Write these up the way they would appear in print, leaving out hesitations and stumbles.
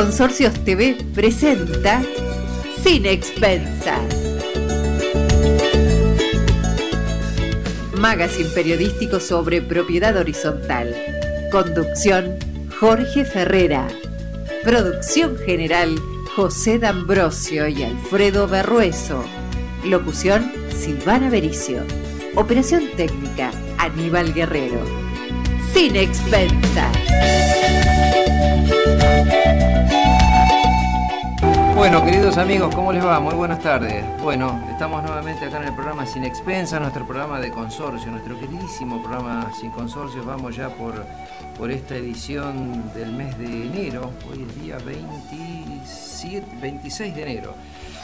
Consorcios TV presenta Sin Expensas. Magazine periodístico sobre propiedad horizontal. Conducción, Jorge Ferrera. Producción general, José D'Ambrosio y Alfredo Berrueso. Locución, Silvana Bericio. Operación técnica, Aníbal Guerrero. Sin Expensas. Bueno, queridos amigos, ¿cómo les va? Muy buenas tardes. Bueno, estamos nuevamente acá en el programa Sin Expensas, nuestro programa de consorcio, nuestro queridísimo programa Sin Consorcios. Vamos ya por esta edición del mes de enero. Hoy es día 26 de enero.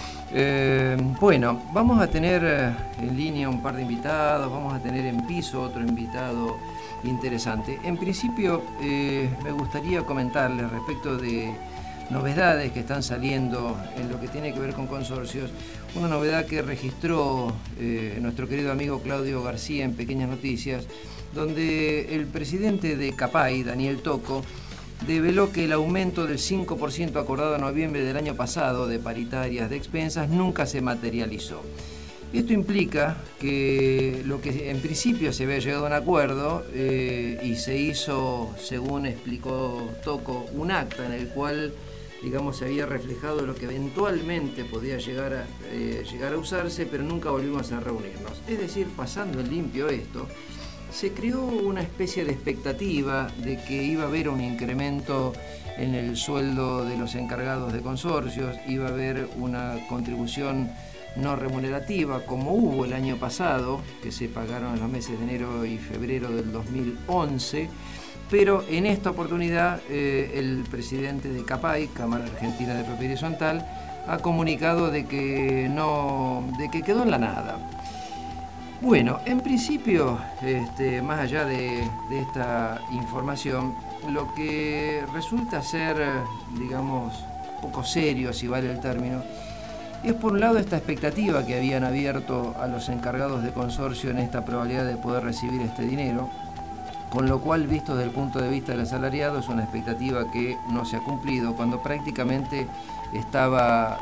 Bueno, vamos a tener en línea un par de invitados, vamos a tener en piso otro invitado interesante. En principio, me gustaría comentarles respecto de novedades que están saliendo en lo que tiene que ver con consorcios. Una novedad que registró nuestro querido amigo Claudio García en Pequeñas Noticias, donde el presidente de CAPAI, Daniel Tocco, develó que el aumento del 5% acordado en noviembre del año pasado de paritarias de expensas nunca se materializó. Esto implica que lo que en principio se había llegado a un acuerdo y se hizo, según explicó Tocco, un acta en el cual, digamos, se había reflejado lo que eventualmente podía llegar a usarse, pero nunca volvimos a reunirnos. Es decir, pasando en limpio esto, se creó una especie de expectativa de que iba a haber un incremento en el sueldo de los encargados de consorcios, iba a haber una contribución no remunerativa, como hubo el año pasado, que se pagaron en los meses de enero y febrero del 2011, pero en esta oportunidad el presidente de CAPAI, Cámara Argentina de Propiedad Horizontal, ha comunicado de que quedó en la nada. Bueno, en principio, más allá de esta información, lo que resulta ser, digamos, poco serio, si vale el término, es por un lado esta expectativa que habían abierto a los encargados de consorcio en esta probabilidad de poder recibir este dinero, con lo cual, visto desde el punto de vista del asalariado, es una expectativa que no se ha cumplido, cuando prácticamente estaba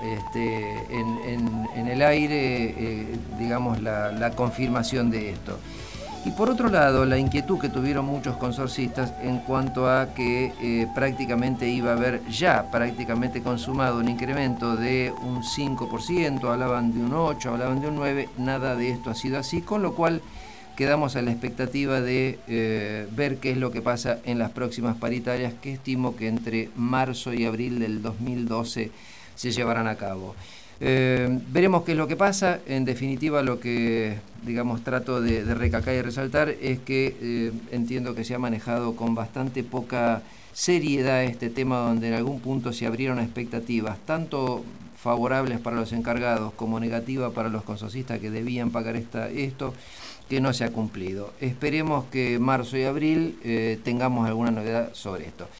en el aire, digamos, la confirmación de esto. Y por otro lado, la inquietud que tuvieron muchos consorcistas en cuanto a que prácticamente iba a haber ya prácticamente consumado un incremento de un 5%, hablaban de un 8%, hablaban de un 9%, nada de esto ha sido así, con lo cual quedamos a la expectativa de ver qué es lo que pasa en las próximas paritarias, que estimo que entre marzo y abril del 2012 se llevarán a cabo. Veremos qué es lo que pasa. En definitiva, lo que, digamos, trato de recalcar y resaltar es que entiendo que se ha manejado con bastante poca seriedad este tema, donde en algún punto se abrieron expectativas, tanto favorables para los encargados como negativas para los consorcistas que debían pagar esto, que no se ha cumplido. Esperemos que marzo y abril tengamos alguna novedad sobre esto.